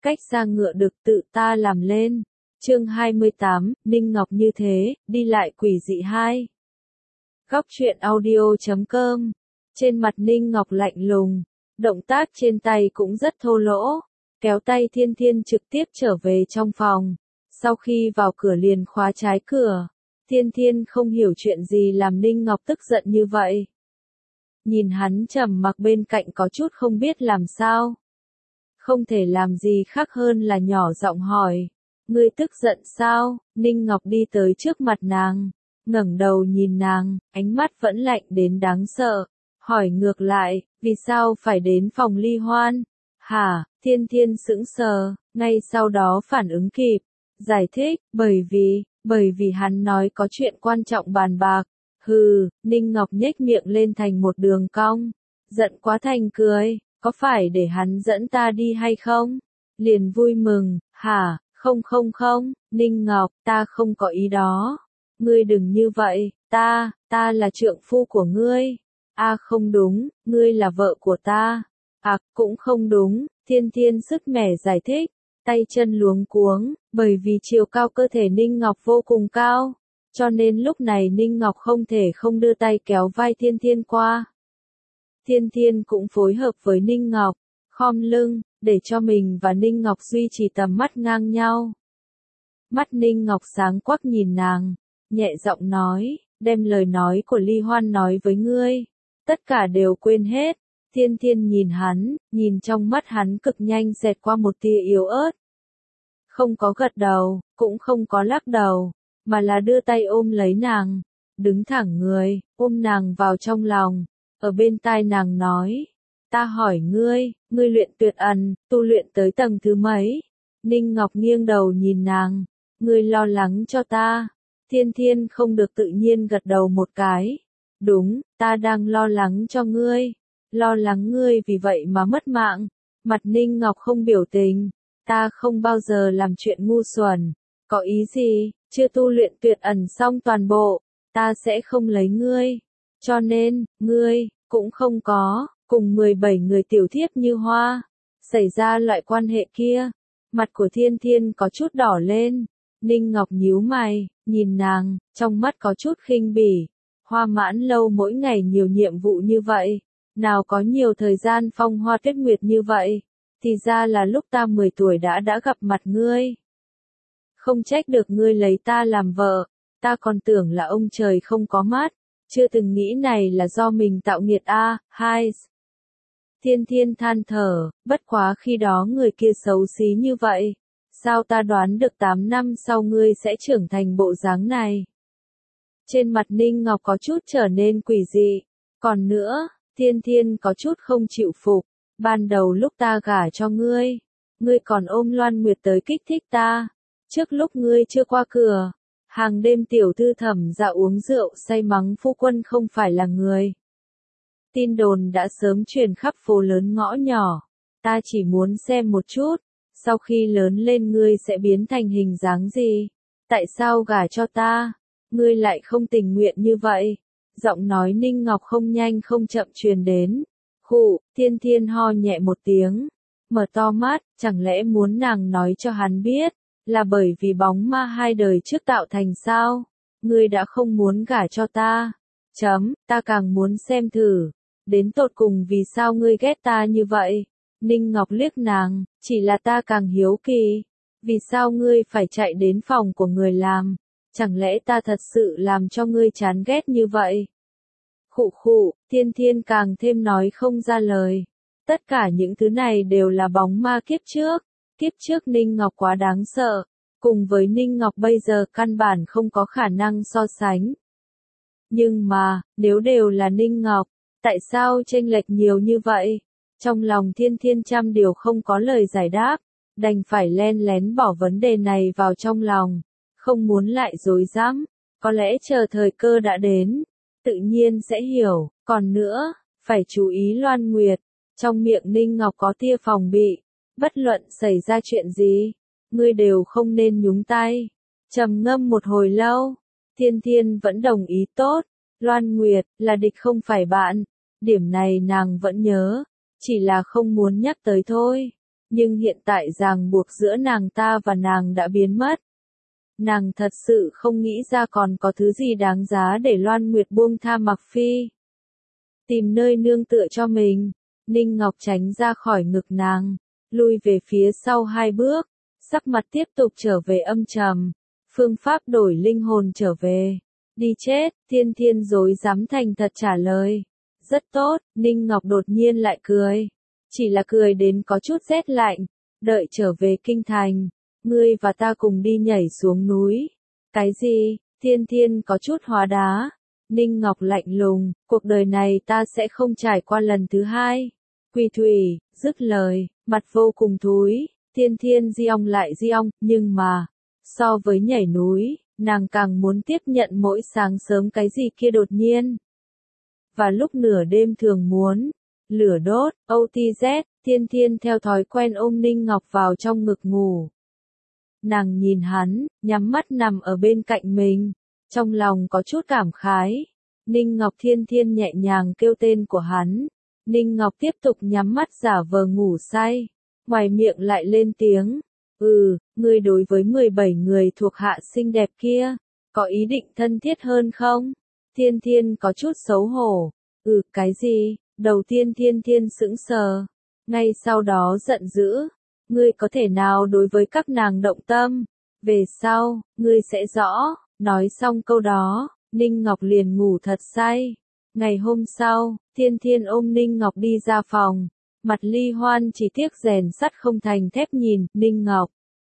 cách xa ngựa được tự ta làm lên. Chương 28, Ninh Ngọc như thế, đi lại quỷ dị 2. Góc truyện audio.com. Trên mặt Ninh Ngọc lạnh lùng, động tác trên tay cũng rất thô lỗ, kéo tay Thiên Thiên trực tiếp trở về trong phòng. Sau khi vào cửa liền khóa trái cửa, Thiên Thiên không hiểu chuyện gì làm Ninh Ngọc tức giận như vậy. Nhìn hắn trầm mặc bên cạnh có chút không biết làm sao. Không thể làm gì khác hơn là nhỏ giọng hỏi, ngươi tức giận sao? Ninh Ngọc đi tới trước mặt nàng, ngẩng đầu nhìn nàng, ánh mắt vẫn lạnh đến đáng sợ, hỏi ngược lại, vì sao phải đến phòng ly hoan? Hả? Thiên Thiên sững sờ, ngay sau đó phản ứng kịp, giải thích, bởi vì hắn nói có chuyện quan trọng bàn bạc. Hừ, Ninh Ngọc nhếch miệng lên thành một đường cong, giận quá thành cười, có phải để hắn dẫn ta đi hay không? Liền vui mừng, hả? Không, Ninh Ngọc, ta không có ý đó. Ngươi đừng như vậy, ta là trượng phu của ngươi. Không đúng, ngươi là vợ của ta. Cũng không đúng, Thiên Thiên sức mẻ giải thích, tay chân luống cuống, bởi vì chiều cao cơ thể Ninh Ngọc vô cùng cao, cho nên lúc này Ninh Ngọc không thể không đưa tay kéo vai Thiên Thiên qua. Thiên Thiên cũng phối hợp với Ninh Ngọc, khom lưng, để cho mình và Ninh Ngọc duy trì tầm mắt ngang nhau. Mắt Ninh Ngọc sáng quắc nhìn nàng, nhẹ giọng nói, đem lời nói của Ly Hoan nói với ngươi, tất cả đều quên hết. Thiên Thiên nhìn hắn, nhìn trong mắt hắn cực nhanh xẹt qua một tia yếu ớt. Không có gật đầu, cũng không có lắc đầu, mà là đưa tay ôm lấy nàng, đứng thẳng người, ôm nàng vào trong lòng, ở bên tai nàng nói, ta hỏi ngươi luyện tuyệt ẩn, tu luyện tới tầng thứ mấy? Ninh Ngọc nghiêng đầu nhìn nàng, ngươi lo lắng cho ta. Thiên Thiên không được tự nhiên gật đầu một cái, đúng, ta đang lo lắng cho ngươi, lo lắng ngươi vì vậy mà mất mạng. Mặt Ninh Ngọc không biểu tình, ta không bao giờ làm chuyện ngu xuẩn, có ý gì, chưa tu luyện tuyệt ẩn xong toàn bộ, ta sẽ không lấy ngươi, cho nên, ngươi, cũng không có, cùng 17 người tiểu thiếp như hoa, xảy ra loại quan hệ kia. Mặt của Thiên Thiên có chút đỏ lên, Ninh Ngọc nhíu mày, nhìn nàng, trong mắt có chút khinh bỉ, Hoa Mãn Lâu mỗi ngày nhiều nhiệm vụ như vậy, nào có nhiều thời gian phong hoa tuyết nguyệt như vậy, thì ra là lúc ta 10 tuổi đã gặp mặt ngươi. Không trách được ngươi lấy ta làm vợ, ta còn tưởng là ông trời không có mắt, chưa từng nghĩ này là do mình tạo nghiệt hai. Thiên Thiên than thở, bất quá khi đó người kia xấu xí như vậy, sao ta đoán được 8 năm sau ngươi sẽ trưởng thành bộ dáng này. Trên mặt Ninh Ngọc có chút trở nên quỷ dị, còn nữa, Thiên Thiên có chút không chịu phục, ban đầu lúc ta gả cho ngươi còn ôm Loan Nguyệt tới kích thích ta, trước lúc ngươi chưa qua cửa, hàng đêm tiểu thư Thẩm Dạ uống rượu say mắng phu quân không phải là người. Tin đồn đã sớm truyền khắp phố lớn ngõ nhỏ, ta chỉ muốn xem một chút, sau khi lớn lên ngươi sẽ biến thành hình dáng gì, tại sao gả cho ta, ngươi lại không tình nguyện như vậy. Giọng nói Ninh Ngọc không nhanh không chậm truyền đến. Thiên Thiên ho nhẹ một tiếng, mở to mắt, chẳng lẽ muốn nàng nói cho hắn biết, là bởi vì bóng ma 2 đời trước tạo thành sao? Ngươi đã không muốn gả cho ta. Ta càng muốn xem thử, đến tột cùng vì sao ngươi ghét ta như vậy? Ninh Ngọc liếc nàng, chỉ là ta càng hiếu kỳ, vì sao ngươi phải chạy đến phòng của người làm? Chẳng lẽ ta thật sự làm cho ngươi chán ghét như vậy? Thiên Thiên càng thêm nói không ra lời. Tất cả những thứ này đều là bóng ma kiếp trước. Kiếp trước Ninh Ngọc quá đáng sợ, cùng với Ninh Ngọc bây giờ căn bản không có khả năng so sánh. Nhưng mà, nếu đều là Ninh Ngọc, tại sao chênh lệch nhiều như vậy? Trong lòng Thiên Thiên trăm điều không có lời giải đáp, đành phải len lén bỏ vấn đề này vào trong lòng, không muốn lại rối rắm, có lẽ chờ thời cơ đã đến, tự nhiên sẽ hiểu. Còn nữa, phải chú ý Loan Nguyệt, trong miệng Ninh Ngọc có tia phòng bị, bất luận xảy ra chuyện gì, ngươi đều không nên nhúng tay. Trầm ngâm một hồi lâu, Thiên Thiên vẫn đồng ý tốt, Loan Nguyệt là địch không phải bạn, điểm này nàng vẫn nhớ, chỉ là không muốn nhắc tới thôi. nhưng hiện tại ràng buộc giữa nàng ta và nàng đã biến mất. Nàng thật sự không nghĩ ra còn có thứ gì đáng giá để Loan Nguyệt buông tha Mặc Phi. Tìm nơi nương tựa cho mình, Ninh Ngọc tránh ra khỏi ngực nàng, lui về phía sau 2 bước, sắc mặt tiếp tục trở về âm trầm. Phương pháp đổi linh hồn trở về. Đi chết, Thiên Thiên rối rắm thành thật trả lời. Rất tốt, Ninh Ngọc đột nhiên lại cười. Chỉ là cười đến có chút rét lạnh. Đợi trở về kinh thành, ngươi và ta cùng đi nhảy xuống núi. Cái gì? Thiên Thiên có chút hóa đá. Ninh Ngọc lạnh lùng, cuộc đời này ta sẽ không trải qua lần thứ 2. Quỳ thủy, dứt lời, mặt vô cùng thúi. Thiên Thiên giong lại giong, nhưng mà, so với nhảy núi, nàng càng muốn tiếp nhận mỗi sáng sớm cái gì kia đột nhiên. Và lúc nửa đêm thường muốn, lửa đốt, OTZ, Thiên Thiên theo thói quen ôm Ninh Ngọc vào trong ngực ngủ. Nàng nhìn hắn, nhắm mắt nằm ở bên cạnh mình, trong lòng có chút cảm khái. Ninh Ngọc Thiên Thiên nhẹ nhàng kêu tên của hắn. Ninh Ngọc tiếp tục nhắm mắt giả vờ ngủ say, ngoài miệng lại lên tiếng. Ngươi đối với 17 người thuộc hạ xinh đẹp kia, có ý định thân thiết hơn không? Thiên Thiên có chút xấu hổ. Cái gì? Đầu tiên Thiên Thiên sững sờ, ngay sau đó giận dữ. Ngươi có thể nào đối với các nàng động tâm? Về sau, ngươi sẽ rõ. Nói xong câu đó, Ninh Ngọc liền ngủ thật say. Ngày hôm sau, Thiên Thiên ôm Ninh Ngọc đi ra phòng. Mặt ly hoan chỉ tiếc rèn sắt không thành thép nhìn Ninh Ngọc.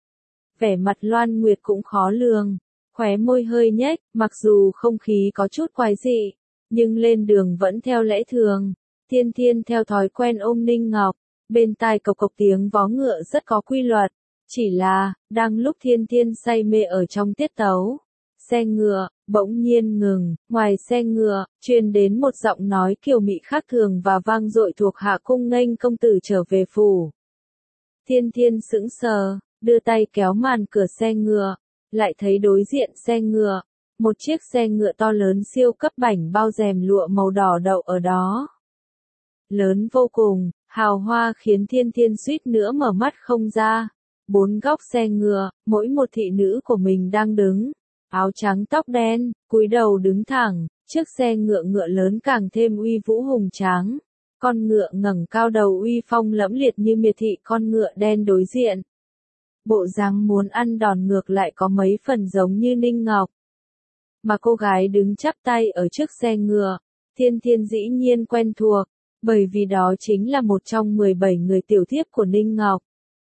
Vẻ mặt Loan Nguyệt cũng khó lường, khóe môi hơi nhếch, mặc dù không khí có chút quái dị, nhưng lên đường vẫn theo lẽ thường. Thiên Thiên theo thói quen ôm Ninh Ngọc, bên tai cộc cộc tiếng vó ngựa rất có quy luật. Chỉ là, đang lúc Thiên Thiên say mê ở trong tiết tấu, xe ngựa bỗng nhiên ngừng, ngoài xe ngựa truyền đến một giọng nói kiều mị khác thường và vang dội thuộc hạ cung nghênh công tử trở về phủ. Thiên Thiên sững sờ, đưa tay kéo màn cửa xe ngựa, lại thấy đối diện xe ngựa, một chiếc xe ngựa to lớn siêu cấp bảnh bao rèm lụa màu đỏ đậu ở đó. Lớn vô cùng, hào hoa khiến Thiên Thiên suýt nữa mở mắt không ra. 4 góc xe ngựa, mỗi một thị nữ của mình đang đứng. Áo trắng tóc đen, cúi đầu đứng thẳng, chiếc xe ngựa ngựa lớn càng thêm uy vũ hùng tráng. Con ngựa ngẩng cao đầu uy phong lẫm liệt như miệt thị con ngựa đen đối diện. Bộ dáng muốn ăn đòn ngược lại có mấy phần giống như Ninh Ngọc. Mà cô gái đứng chắp tay ở trước xe ngựa, Thiên Thiên dĩ nhiên quen thuộc, bởi vì đó chính là một trong 17 người tiểu thiếp của Ninh Ngọc.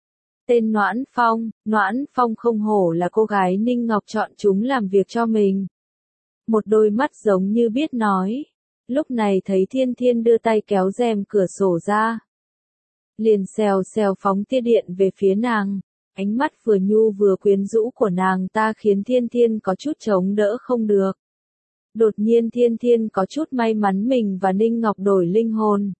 Tên Noãn Phong không hổ là cô gái Ninh Ngọc chọn chúng làm việc cho mình. Một đôi mắt giống như biết nói. Lúc này thấy Thiên Thiên đưa tay kéo rèm cửa sổ ra. Liền xèo xèo phóng tia điện về phía nàng. Ánh mắt vừa nhu vừa quyến rũ của nàng ta khiến Thiên Thiên có chút chống đỡ không được. Đột nhiên Thiên Thiên có chút may mắn mình và Ninh Ngọc đổi linh hồn.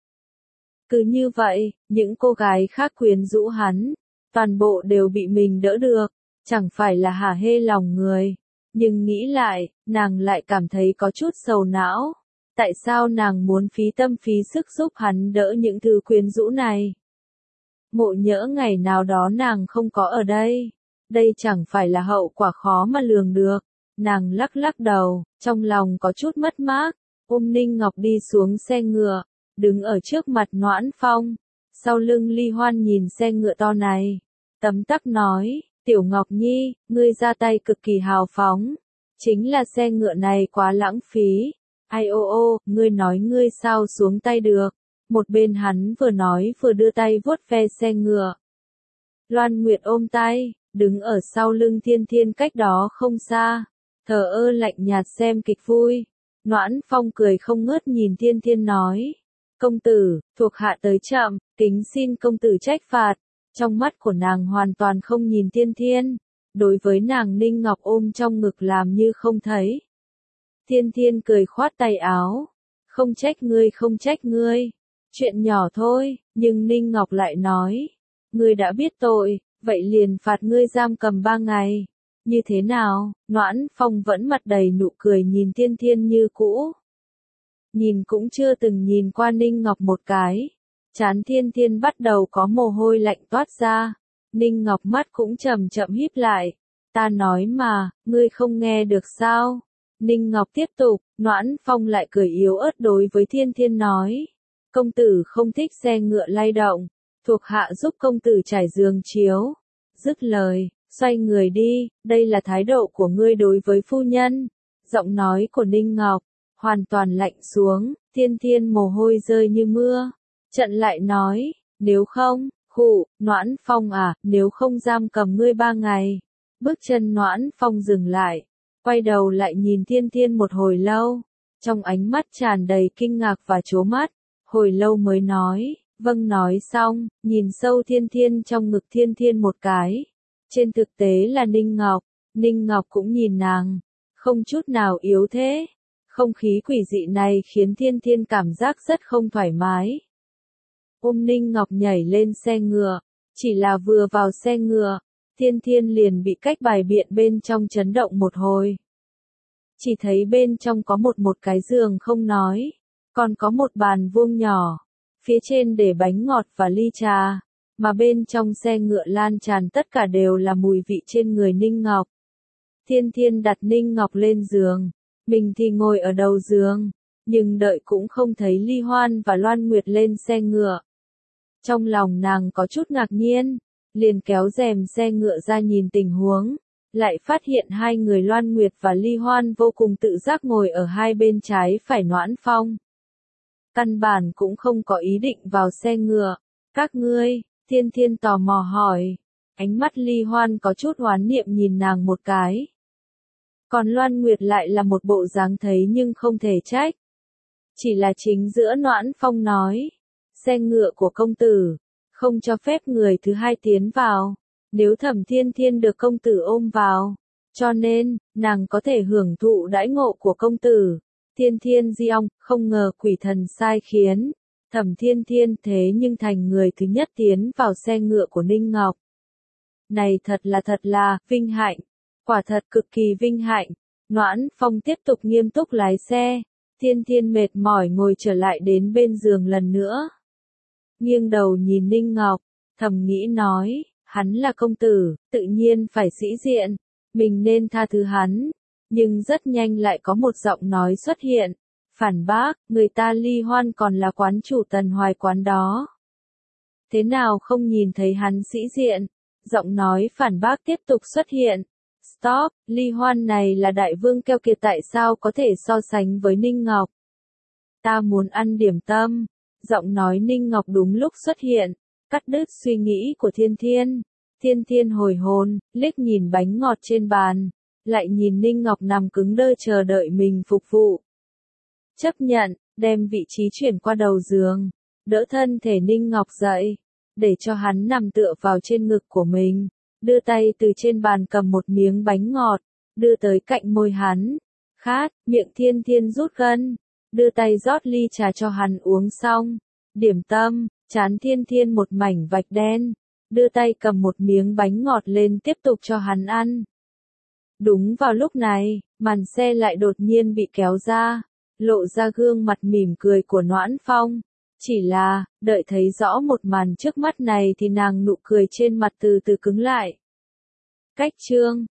Cứ như vậy, những cô gái khác quyến rũ hắn, toàn bộ đều bị mình đỡ được, chẳng phải là hả hê lòng người. Nhưng nghĩ lại, nàng lại cảm thấy có chút sầu não. Tại sao nàng muốn phí tâm phí sức giúp hắn đỡ những thứ quyến rũ này? Ngộ nhỡ ngày nào đó nàng không có ở đây. Đây chẳng phải là hậu quả khó mà lường được. Nàng lắc lắc đầu, trong lòng có chút mất mát. Ôm Ninh Ngọc đi xuống xe ngựa, đứng ở trước mặt Noãn Phong. Sau lưng Ly Hoan nhìn xe ngựa to này, tấm tắc nói, Tiểu Ngọc Nhi, ngươi ra tay cực kỳ hào phóng. Chính là xe ngựa này quá lãng phí. Ai ô, ngươi nói ngươi sao xuống tay được. Một bên hắn vừa nói vừa đưa tay vuốt ve xe ngựa. Loan Nguyệt ôm tay, đứng ở sau lưng Thiên Thiên cách đó không xa, thờ ơ lạnh nhạt xem kịch vui. Noãn Phong cười không ngớt nhìn Thiên Thiên nói, công tử, thuộc hạ tới chậm, kính xin công tử trách phạt. Trong mắt của nàng hoàn toàn không nhìn Thiên Thiên, đối với nàng Ninh Ngọc ôm trong ngực làm như không thấy. Thiên Thiên cười khoát tay áo, không trách ngươi, chuyện nhỏ thôi. Nhưng Ninh Ngọc lại nói, ngươi đã biết tội, vậy liền phạt ngươi giam cầm 3 ngày. Như thế nào? Noãn Phong vẫn mặt đầy nụ cười nhìn Thiên Thiên như cũ. Nhìn cũng chưa từng nhìn qua Ninh Ngọc một cái. Trán Thiên Thiên bắt đầu có mồ hôi lạnh toát ra. Ninh Ngọc mắt cũng chậm chậm híp lại. Ta nói mà, ngươi không nghe được sao? Ninh Ngọc tiếp tục, Noãn Phong lại cười yếu ớt đối với Thiên Thiên nói. Công tử không thích xe ngựa lay động, thuộc hạ giúp công tử trải giường chiếu. Dứt lời, xoay người đi, đây là thái độ của ngươi đối với phu nhân. Giọng nói của Ninh Ngọc, hoàn toàn lạnh xuống, Thiên Thiên mồ hôi rơi như mưa. Trận lại nói, nếu không, Noãn Phong à, nếu không giam cầm ngươi 3 ngày. Bước chân Noãn Phong dừng lại, quay đầu lại nhìn Thiên Thiên một hồi lâu, trong ánh mắt tràn đầy kinh ngạc và trố mắt, hồi lâu mới nói, vâng nói xong, nhìn sâu Thiên Thiên trong ngực Thiên Thiên một cái. Trên thực tế là Ninh Ngọc cũng nhìn nàng, không chút nào yếu thế. Không khí quỷ dị này khiến Thiên Thiên cảm giác rất không thoải mái. Ôm Ninh Ngọc nhảy lên xe ngựa, chỉ là vừa vào xe ngựa, Thiên Thiên liền bị cách bài biện bên trong chấn động một hồi. Chỉ thấy bên trong có một cái giường không nói, còn có một bàn vuông nhỏ, phía trên để bánh ngọt và ly trà, mà bên trong xe ngựa lan tràn tất cả đều là mùi vị trên người Ninh Ngọc. Thiên Thiên đặt Ninh Ngọc lên giường, mình thì ngồi ở đầu giường, nhưng đợi cũng không thấy Ly Hoan và Loan Nguyệt lên xe ngựa. Trong lòng nàng có chút ngạc nhiên, liền kéo rèm xe ngựa ra nhìn tình huống, lại phát hiện hai người Loan Nguyệt và Ly Hoan vô cùng tự giác ngồi ở hai bên trái phải Noãn Phong. Căn bản cũng không có ý định vào xe ngựa. Các ngươi, Thiên Thiên tò mò hỏi. Ánh mắt Ly Hoan có chút oán niệm nhìn nàng một cái. Còn Loan Nguyệt lại là một bộ dáng thấy nhưng không thể trách. Chỉ là chính giữa Noãn Phong nói, xe ngựa của công tử, không cho phép người thứ hai tiến vào, nếu Thẩm Thiên Thiên được công tử ôm vào, cho nên, nàng có thể hưởng thụ đãi ngộ của công tử. Thiên Thiên di ong, không ngờ quỷ thần sai khiến, Thẩm Thiên Thiên thế nhưng thành người thứ nhất tiến vào xe ngựa của Ninh Ngọc. Này thật là, vinh hạnh, quả thật cực kỳ vinh hạnh. Noãn Phong tiếp tục nghiêm túc lái xe, Thiên Thiên mệt mỏi ngồi trở lại đến bên giường lần nữa. Nghiêng đầu nhìn Ninh Ngọc, thầm nghĩ nói, hắn là công tử, tự nhiên phải sĩ diện, mình nên tha thứ hắn. Nhưng rất nhanh lại có một giọng nói xuất hiện, phản bác, người ta Ly Hoan còn là quán chủ Tần Hoài quán đó. Thế nào không nhìn thấy hắn sĩ diện? Giọng nói phản bác tiếp tục xuất hiện. Stop, Ly Hoan này là đại vương keo kiệt tại sao có thể so sánh với Ninh Ngọc? Ta muốn ăn điểm tâm. Giọng nói Ninh Ngọc đúng lúc xuất hiện, cắt đứt suy nghĩ của Thiên Thiên. Thiên Thiên hồi hồn, liếc nhìn bánh ngọt trên bàn, lại nhìn Ninh Ngọc nằm cứng đơ chờ đợi mình phục vụ. Chấp nhận, đem vị trí chuyển qua đầu giường, đỡ thân thể Ninh Ngọc dậy, để cho hắn nằm tựa vào trên ngực của mình, đưa tay từ trên bàn cầm một miếng bánh ngọt, đưa tới cạnh môi hắn. Khát, miệng Thiên Thiên rút gân, đưa tay rót ly trà cho hắn uống xong. Điểm tâm, trán Thiên Thiên một mảnh vạch đen, đưa tay cầm một miếng bánh ngọt lên tiếp tục cho hắn ăn. Đúng vào lúc này, màn xe lại đột nhiên bị kéo ra, lộ ra gương mặt mỉm cười của Noãn Phong. Chỉ là, đợi thấy rõ một màn trước mắt này thì nàng nụ cười trên mặt từ từ cứng lại. Cách chương